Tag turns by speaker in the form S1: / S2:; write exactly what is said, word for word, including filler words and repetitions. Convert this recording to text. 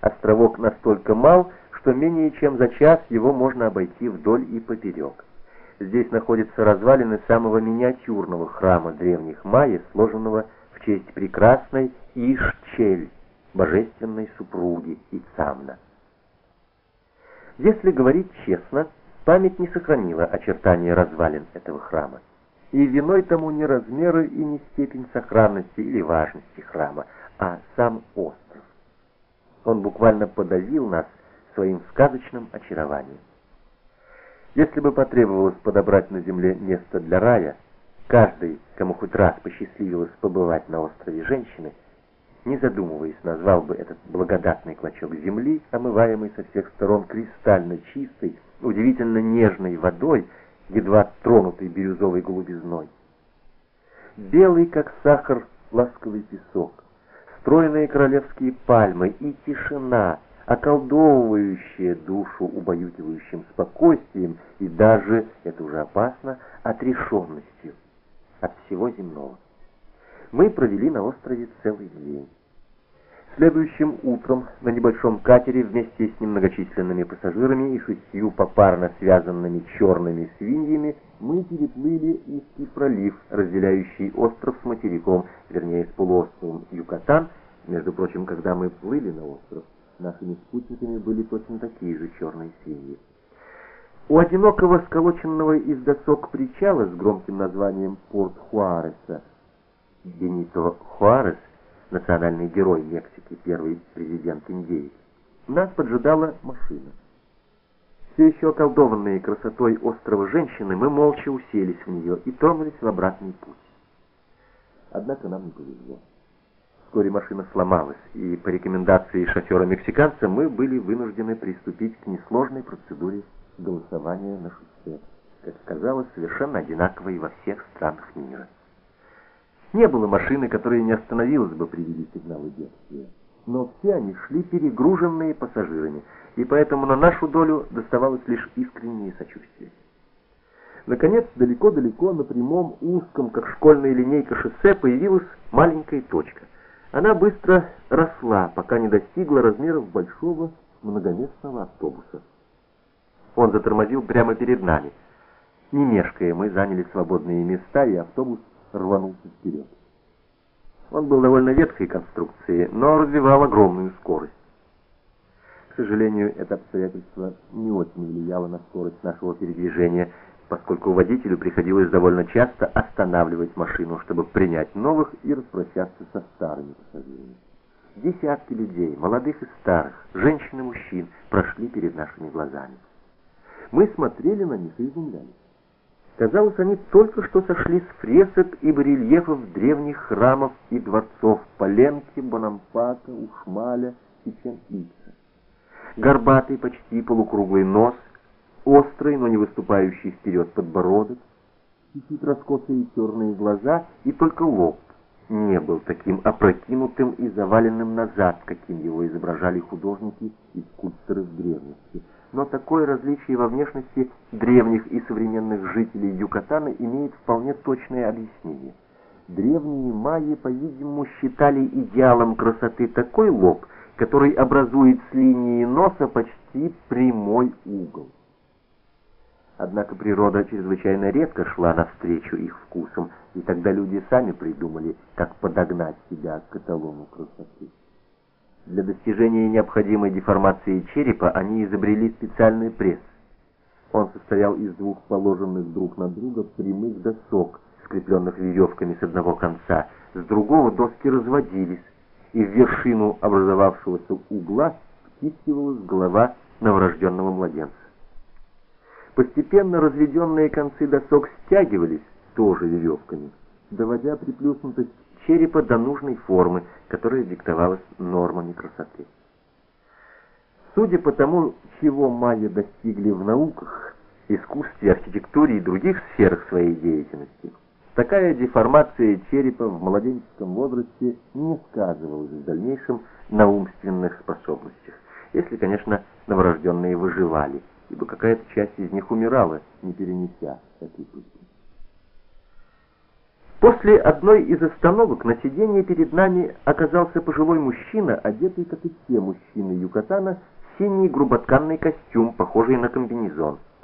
S1: Островок настолько мал, что менее чем за час его можно обойти вдоль и поперек. Здесь находятся развалины самого миниатюрного храма древних майя, сложенного в честь прекрасной Иш-Чель, божественной супруги Ицамна. Если говорить честно, память не сохранила очертания развалин этого храма. И виной тому не размеры и не степень сохранности или важности храма, а сам остров. Он буквально подавил нас своим сказочным очарованием. Если бы потребовалось подобрать на земле место для рая, каждый, кому хоть раз посчастливилось побывать на острове женщины, не задумываясь, назвал бы этот благодатный клочок земли, омываемый со всех сторон кристально чистой, удивительно нежной водой, едва тронутой бирюзовой голубизной. Белый, как сахар, ласковый песок, стройные королевские пальмы и тишина, околдовывающая душу убаюкивающим спокойствием и даже, это уже опасно, отрешенностью от всего земного. Мы провели на острове целый день. Следующим утром на небольшом катере вместе с немногочисленными пассажирами и шестью попарно связанными черными свиньями мы переплыли Узкий пролив, разделяющий остров с материком, вернее с полуостровом Юкатан. Между прочим, когда мы плыли на остров, нашими спутниками были точно такие же черные свиньи. У одинокого сколоченного из досок причала с громким названием Порт Хуареса, Бенито Хуарес, национальный герой Мексики, первый президент Индии, нас поджидала машина. Все еще околдованные красотой острова женщины, мы молча уселись в нее и тронулись в обратный путь. Однако нам не повезло. Вскоре машина сломалась, и по рекомендации шофера-мексиканца мы были вынуждены приступить к несложной процедуре голосования на шоссе, как казалось, совершенно одинаковой во всех странах мира. Не было машины, которая не остановилась бы при виде сигнала бедствия, но все они шли перегруженные пассажирами, и поэтому на нашу долю доставалось лишь искреннее сочувствие. Наконец, далеко-далеко на прямом, узком, как школьная линейка шоссе, появилась маленькая точка. Она быстро росла, пока не достигла размеров большого многоместного автобуса. Он затормозил прямо перед нами. Не мешкая, мы заняли свободные места, и автобус рванулся вперед. Он был довольно ветхой конструкции, но развивал огромную скорость. К сожалению, это обстоятельство не очень влияло на скорость нашего передвижения, поскольку водителю приходилось довольно часто останавливать машину, чтобы принять новых и распрощаться со старыми пассажирами. Десятки людей, молодых и старых, женщин и мужчин, прошли перед нашими глазами. Мы смотрели на них и изумлялись. Казалось, они только что сошли с фресок и барельефов древних храмов и дворцов Паленки, Бонампата, Ушмаля и Чен-Ица. Горбатый, почти полукруглый нос, острый, но не выступающий вперед подбородок, чуть раскосые черные глаза, и только лоб не был таким опрокинутым и заваленным назад, каким его изображали художники и скульпторы в древности. Но такое различие во внешности древних и современных жителей Юкатана имеет вполне точное объяснение. Древние майя, по-видимому, считали идеалом красоты такой лоб, который образует с линии носа почти прямой угол. Однако природа чрезвычайно редко шла навстречу их вкусам, и тогда люди сами придумали, как подогнать себя к эталону красоты. Для достижения необходимой деформации черепа они изобрели специальный пресс. Он состоял из двух положенных друг на друга прямых досок, скрепленных веревками с одного конца, с другого доски разводились, и в вершину образовавшегося угла втискивалась голова новорожденного младенца. Постепенно разведенные концы досок стягивались тоже веревками, доводя приплюснутость черепа до нужной формы, которая диктовалась нормами красоты. Судя по тому, чего майя достигли в науках, искусстве, архитектуре и других сферах своей деятельности, такая деформация черепа в младенческом возрасте не сказывалась в дальнейшем на умственных способностях, если, конечно, новорожденные выживали, ибо какая-то часть из них умирала, не перенеся этой пытки. После одной из остановок на сиденье перед нами оказался пожилой мужчина, одетый, как и все мужчины Юкатана, в синий груботканный костюм, похожий на комбинезон.